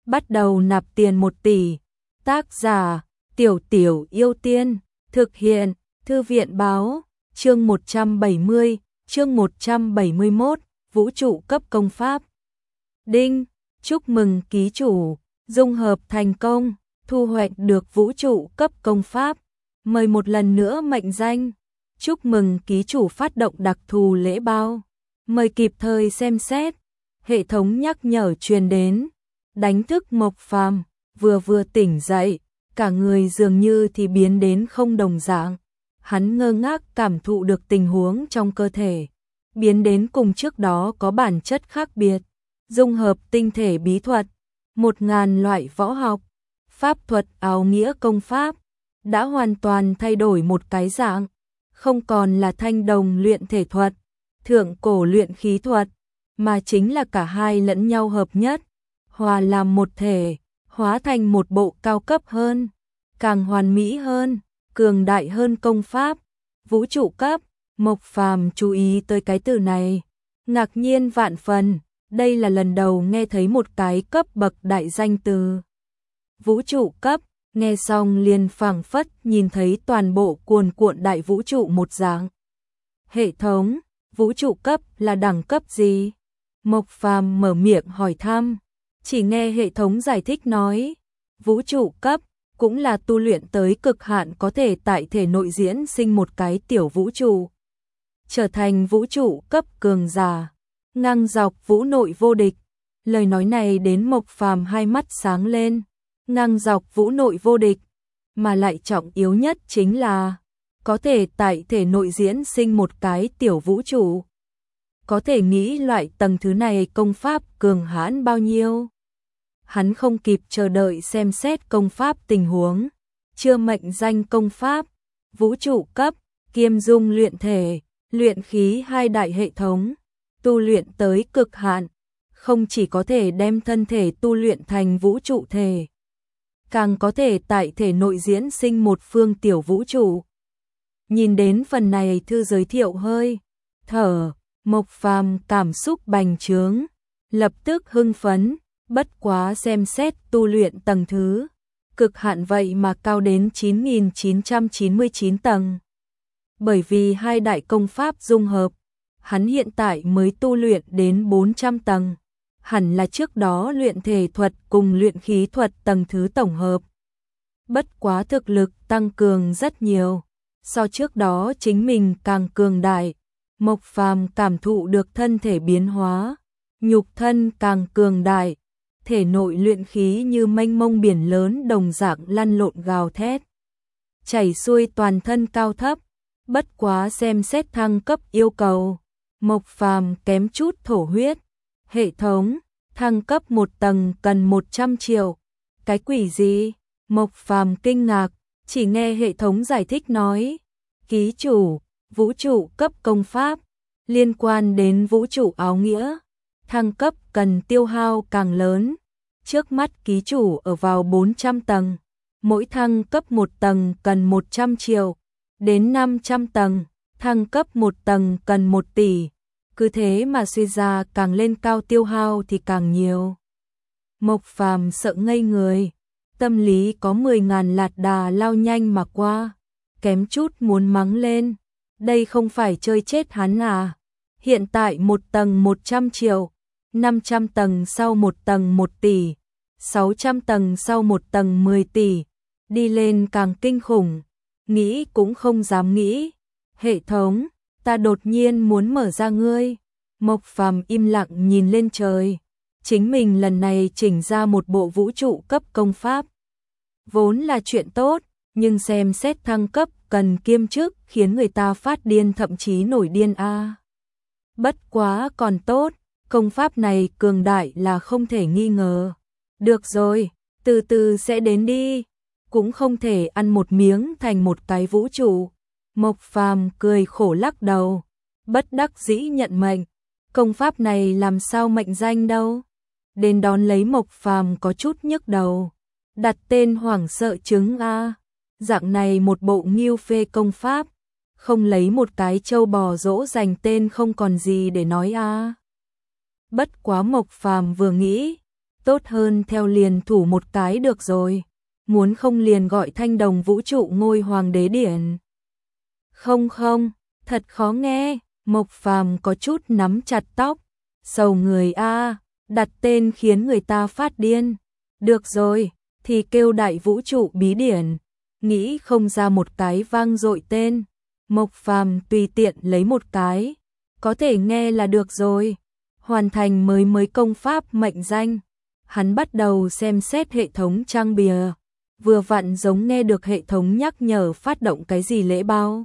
bắt đầu nạp tiền 1 tỷ. Tác giả, Tiểu Tiểu Yêu Tiên, thực hiện, Thư viện báo, chương 170, chương 171, vũ trụ cấp công pháp. Đinh, chúc mừng ký chủ, dung hợp thành công, thu hoạch được vũ trụ cấp công pháp. Mời một lần nữa mệnh danh. Chúc mừng ký chủ phát động đặc thù lễ bao. Mời kịp thời xem xét. Hệ thống nhắc nhở truyền đến. Đánh thức Mộc Phàm, vừa tỉnh dậy, cả người dường như thì biến đến không đồng dạng. Hắn ngơ ngác cảm thụ được tình huống trong cơ thể, biến đến cùng trước đó có bản chất khác biệt. Dung hợp tinh thể bí thuật, 1000 loại võ học, pháp thuật áo nghĩa công pháp, đã hoàn toàn thay đổi một cái dạng, không còn là thanh đồng luyện thể thuật, thượng cổ luyện khí thuật, mà chính là cả hai lẫn nhau hợp nhất, hòa làm một thể, hóa thành một bộ cao cấp hơn, càng hoàn mỹ hơn, cường đại hơn công pháp, vũ trụ cấp. Mộc Phàm chú ý tới cái từ này, ngạc nhiên vạn phần, đây là lần đầu nghe thấy một cái cấp bậc đại danh từ. Vũ trụ cấp, nghe xong liền phảng phất nhìn thấy toàn bộ cuồn cuộn đại vũ trụ một dạng. Hệ thống, vũ trụ cấp là đẳng cấp gì? Mộc Phàm mở miệng hỏi thăm, chỉ nghe hệ thống giải thích nói, vũ trụ cấp cũng là tu luyện tới cực hạn có thể tại thể nội diễn sinh một cái tiểu vũ trụ, trở thành vũ trụ cấp cường giả, ngang dọc vũ nội vô địch. Lời nói này đến Mộc Phàm hai mắt sáng lên, ngang dọc vũ nội vô địch, mà lại trọng yếu nhất chính là có thể tại thể nội diễn sinh một cái tiểu vũ trụ. Có thể nghĩ loại tầng thứ này công pháp cường hãn bao nhiêu. Hắn không kịp chờ đợi xem xét công pháp tình huống, chưa mệnh danh công pháp, vũ trụ cấp, kiêm dung luyện thể, luyện khí hai đại hệ thống, tu luyện tới cực hạn, không chỉ có thể đem thân thể tu luyện thành vũ trụ thể, càng có thể tại thể nội diễn sinh một phương tiểu vũ trụ. Nhìn đến phần này thư giới thiệu hơi thở, Mộc Phàm cảm xúc bành trướng, lập tức hưng phấn, bất quá xem xét tu luyện tầng thứ, cực hạn vậy mà cao đến 9999 tầng. Bởi vì hai đại công pháp dung hợp, hắn hiện tại mới tu luyện đến 400 tầng, hẳn là trước đó luyện thể thuật cùng luyện khí thuật tầng thứ tổng hợp. Bất quá thực lực tăng cường rất nhiều, so trước đó chính mình càng cường đại. Mộc Phàm cảm thụ được thân thể biến hóa, nhục thân càng cường đại, thể nội luyện khí như mênh mông biển lớn đồng dạng lăn lộn gào thét, chảy xuôi toàn thân cao thấp. Bất quá xem xét thăng cấp yêu cầu, Mộc Phàm kém chút thổ huyết. Hệ thống, thăng cấp một tầng cần 100 triệu. Cái quỷ gì? Mộc Phàm kinh ngạc, chỉ nghe hệ thống giải thích nói, ký chủ, vũ trụ cấp công pháp, liên quan đến vũ trụ áo nghĩa, thăng cấp cần tiêu hao càng lớn. Trước mắt ký chủ ở vào 400 tầng, mỗi thăng cấp một tầng cần 100 triệu, đến 500 tầng, thăng cấp một tầng cần 1 tỷ. Cứ thế mà suy ra càng lên cao tiêu hao thì càng nhiều. Mộc Phàm sợ ngây người, tâm lý có 10.000 lạt đà lao nhanh mà qua, kém chút muốn mắng lên. Đây không phải chơi chết hắn à? Hiện tại một tầng 100 triệu, 500 tầng sau một tầng 1 tỷ, 600 tầng sau một tầng 10 tỷ, đi lên càng kinh khủng, nghĩ cũng không dám nghĩ. Hệ thống, ta đột nhiên muốn mở ra ngươi. Mộc Phàm im lặng nhìn lên trời, chính mình lần này chỉnh ra một bộ vũ trụ cấp công pháp, vốn là chuyện tốt, nhưng xem xét thăng cấp cần kiêm chức khiến người ta phát điên, thậm chí nổi điên a. Bất quá còn tốt, công pháp này cường đại là không thể nghi ngờ. Được rồi, từ từ sẽ đến đi, cũng không thể ăn một miếng thành một cái vũ trụ. Mộc Phàm cười khổ lắc đầu, bất đắc dĩ nhận mệnh. Công pháp này làm sao mệnh danh đâu? Đến đón lấy Mộc Phàm có chút nhức đầu, đặt tên hoảng sợ trứng a. Dạng này một bộ nghiêu phê công pháp, không lấy một cái trâu bò dỗ dành tên không còn gì để nói a. Bất quá Mộc Phàm vừa nghĩ, tốt hơn theo liền thủ một cái được rồi, muốn không liền gọi Thanh Đồng Vũ Trụ Ngôi Hoàng Đế Điển. Không không, thật khó nghe, Mộc Phàm có chút nắm chặt tóc, sầu người a, đặt tên khiến người ta phát điên. Được rồi, thì kêu Đại Vũ Trụ Bí Điển, nghĩ không ra một cái vang dội tên, Mộc Phàm tùy tiện lấy một cái, có thể nghe là được rồi. Hoàn thành mới công pháp mệnh danh, hắn bắt đầu xem xét hệ thống trang bìa, vừa vặn giống nghe được hệ thống nhắc nhở phát động cái gì lễ bao.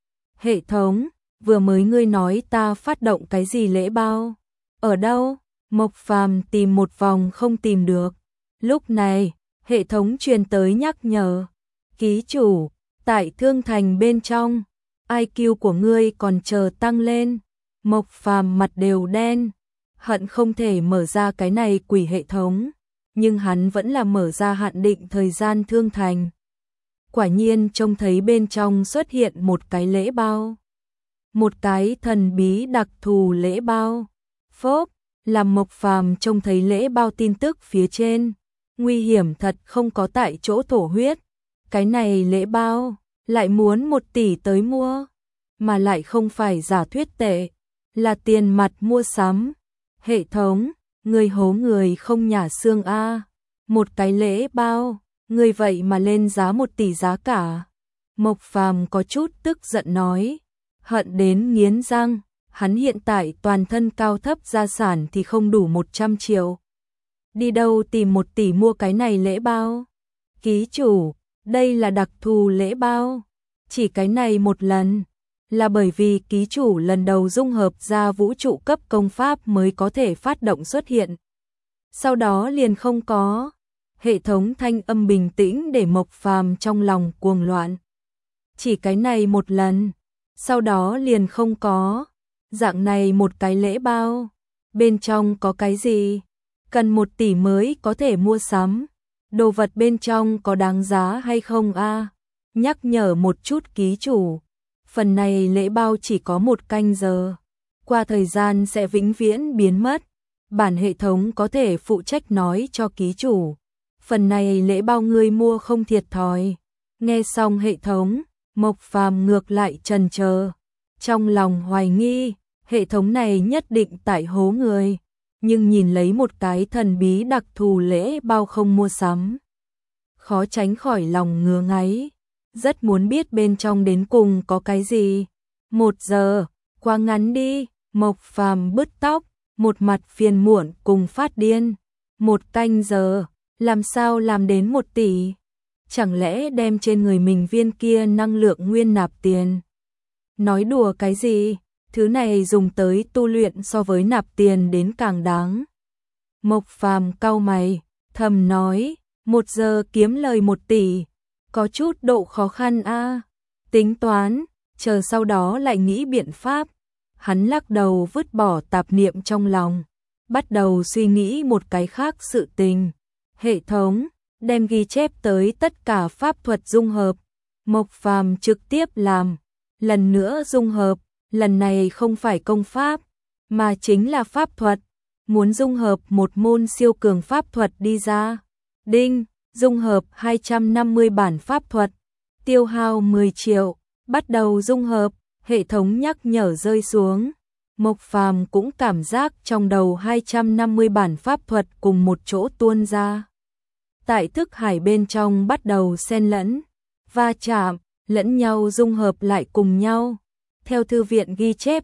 Hệ thống, vừa mới ngươi nói ta phát động cái gì lễ bao? Ở đâu? Mộc Phàm tìm một vòng không tìm được. Lúc này, hệ thống truyền tới nhắc nhở. Ký chủ, tại Thương Thành bên trong, IQ của ngươi còn chờ tăng lên. Mộc Phàm mặt đều đen, hận không thể mở ra cái này quỷ hệ thống, nhưng hắn vẫn là mở ra hạn định thời gian Thương Thành. Quả nhiên trông thấy bên trong xuất hiện một cái lễ bao. Một cái thần bí đặc thù lễ bao. Phốp, làm Mộc Phàm trông thấy lễ bao tin tức phía trên. Nguy hiểm thật không có tại chỗ thổ huyết. Cái này lễ bao, lại muốn 1 tỷ tới mua. Mà lại không phải giả thuyết tệ, là tiền mặt mua sắm. Hệ thống, người hố người không nhả xương a. Một cái lễ bao, người vậy mà lên giá 1 tỷ giá cả. Mộc Phàm có chút tức giận nói, hận đến nghiến răng, hắn hiện tại toàn thân cao thấp gia sản thì không đủ 100 triệu. Đi đâu tìm 1 tỷ mua cái này lễ bao? Ký chủ, đây là đặc thù lễ bao, chỉ cái này một lần, là bởi vì ký chủ lần đầu dung hợp ra vũ trụ cấp công pháp mới có thể phát động xuất hiện. Sau đó liền không có. Hệ thống thanh âm bình tĩnh để Mộc Phàm trong lòng cuồng loạn. Chỉ cái này một lần, sau đó liền không có. Dạng này một cái lễ bao, bên trong có cái gì? Cần 1 tỷ mới có thể mua sắm. Đồ vật bên trong có đáng giá hay không a? Nhắc nhở một chút ký chủ. Phần này lễ bao chỉ có 1 canh giờ. Qua thời gian sẽ vĩnh viễn biến mất. Bản hệ thống có thể phụ trách nói cho ký chủ. Phần này lễ bao ngươi mua không thiệt thòi. Nghe xong hệ thống, Mộc Phàm ngược lại chần chờ. Trong lòng hoài nghi, hệ thống này nhất định tại hố người. Nhưng nhìn lấy một cái thần bí đặc thù lễ bao không mua sắm. Khó tránh khỏi lòng ngứa ngáy. Rất muốn biết bên trong đến cùng có cái gì. 1 giờ, quá ngắn đi, Mộc Phàm bứt tóc, một mặt phiền muộn cùng phát điên. 1 canh giờ, làm sao làm đến 1 tỷ? Chẳng lẽ đem trên người mình viên kia năng lượng nguyên nạp tiền? Nói đùa cái gì? Thứ này dùng tới tu luyện so với nạp tiền đến càng đáng. Mộc Phàm cau mày, thầm nói, 1 giờ kiếm lời 1 tỷ. Có chút độ khó khăn a. Tính toán, chờ sau đó lại nghĩ biện pháp. Hắn lắc đầu vứt bỏ tạp niệm trong lòng, bắt đầu suy nghĩ một cái khác sự tình. Hệ thống, đem ghi chép tới tất cả pháp thuật dung hợp. Mộc Phàm trực tiếp làm, lần nữa dung hợp, lần này không phải công pháp, mà chính là pháp thuật. Muốn dung hợp một môn siêu cường pháp thuật đi ra. Đinh, dung hợp 250 bản pháp thuật, tiêu hao 10 triệu, bắt đầu dung hợp, hệ thống nhắc nhở rơi xuống. Mộc Phàm cũng cảm giác trong đầu 250 bản pháp thuật cùng một chỗ tuôn ra. Tại thức hải bên trong bắt đầu xen lẫn, va chạm, lẫn nhau dung hợp lại cùng nhau. Theo thư viện ghi chép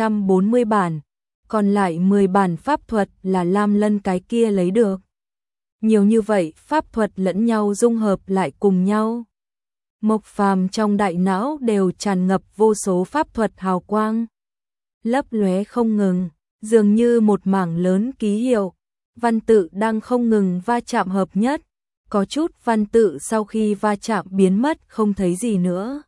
240 bản, còn lại 10 bản pháp thuật là Lam Lân cái kia lấy được. Nhiều như vậy pháp thuật lẫn nhau dung hợp lại cùng nhau. Mộc Phàm trong đại não đều tràn ngập vô số pháp thuật hào quang. Lấp lóe không ngừng, dường như một mảng lớn ký hiệu. Văn tự đang không ngừng va chạm hợp nhất. Có chút văn tự sau khi va chạm biến mất không thấy gì nữa.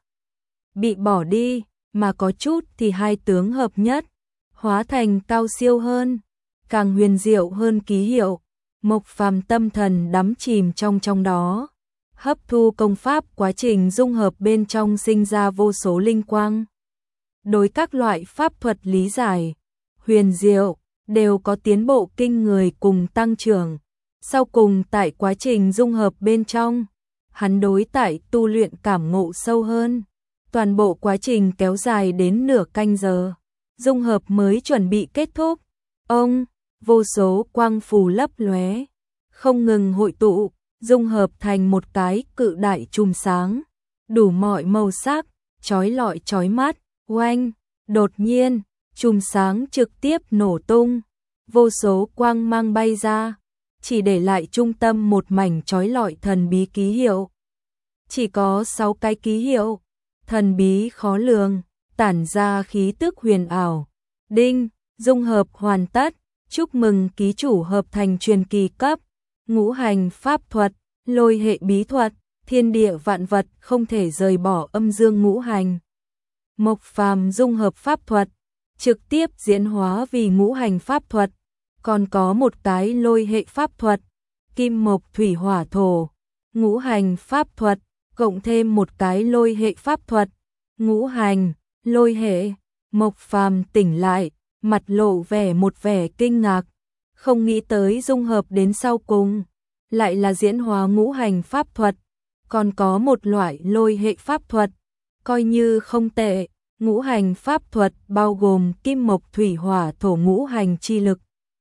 Bị bỏ đi, mà có chút thì hai tướng hợp nhất. Hóa thành cao siêu hơn, càng huyền diệu hơn ký hiệu. Mộc Phàm tâm thần đắm chìm trong đó, hấp thu công pháp, quá trình dung hợp bên trong sinh ra vô số linh quang. Đối các loại pháp thuật lý giải, huyền diệu, đều có tiến bộ kinh người cùng tăng trưởng. Sau cùng tại quá trình dung hợp bên trong, hắn đối tại tu luyện cảm ngộ sâu hơn. Toàn bộ quá trình kéo dài đến nửa canh giờ, dung hợp mới chuẩn bị kết thúc. Ông, vô số quang phù lấp lóe, không ngừng hội tụ, dung hợp thành một cái cự đại chùm sáng, đủ mọi màu sắc, chói lọi chói mắt. Oanh, đột nhiên, chùm sáng trực tiếp nổ tung, vô số quang mang bay ra, chỉ để lại trung tâm một mảnh chói lọi thần bí ký hiệu. Chỉ có 6 cái ký hiệu, thần bí khó lường, tản ra khí tức huyền ảo. Đinh, dung hợp hoàn tất, chúc mừng ký chủ hợp thành truyền kỳ cấp, ngũ hành pháp thuật, lôi hệ bí thuật, thiên địa vạn vật không thể rời bỏ âm dương ngũ hành. Mộc phàm dung hợp pháp thuật, trực tiếp diễn hóa vì ngũ hành pháp thuật, còn có một cái lôi hệ pháp thuật, kim mộc thủy hỏa thổ, ngũ hành pháp thuật, cộng thêm một cái lôi hệ pháp thuật, ngũ hành, lôi hệ. Mộc phàm tỉnh lại, mặt lộ một vẻ kinh ngạc, không nghĩ tới dung hợp đến sau cùng, lại là diễn hóa ngũ hành pháp thuật, còn có một loại lôi hệ pháp thuật, coi như không tệ. Ngũ hành pháp thuật bao gồm kim mộc thủy hỏa thổ ngũ hành chi lực,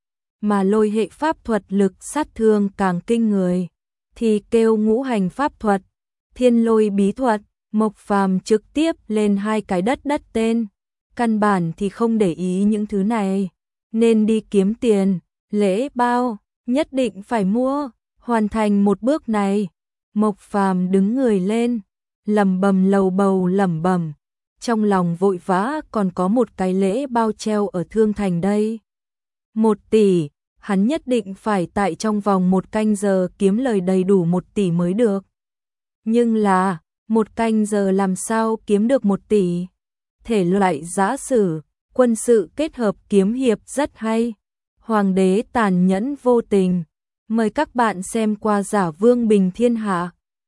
mà lôi hệ pháp thuật lực sát thương càng kinh người, thì kêu ngũ hành pháp thuật, thiên lôi bí thuật. Mộc phàm trực tiếp lên 2 cái đất tên, căn bản thì không để ý những thứ này, nên đi kiếm tiền, lễ bao, nhất định phải mua, hoàn thành một bước này. Mộc phàm đứng người lên, lẩm bẩm lầu bầu lẩm bẩm, trong lòng vội vã còn có một cái lễ bao treo ở Thương Thành đây. 1 tỷ, hắn nhất định phải tại trong vòng 1 canh giờ kiếm lời đầy đủ 1 tỷ mới được. Nhưng là, 1 canh giờ làm sao kiếm được 1 tỷ? Thể loại giã sử, quân sự kết hợp kiếm hiệp rất hay. Hoàng đế tàn nhẫn vô tình. Mời các bạn xem qua Giả Vương Bình Thiên Hạ.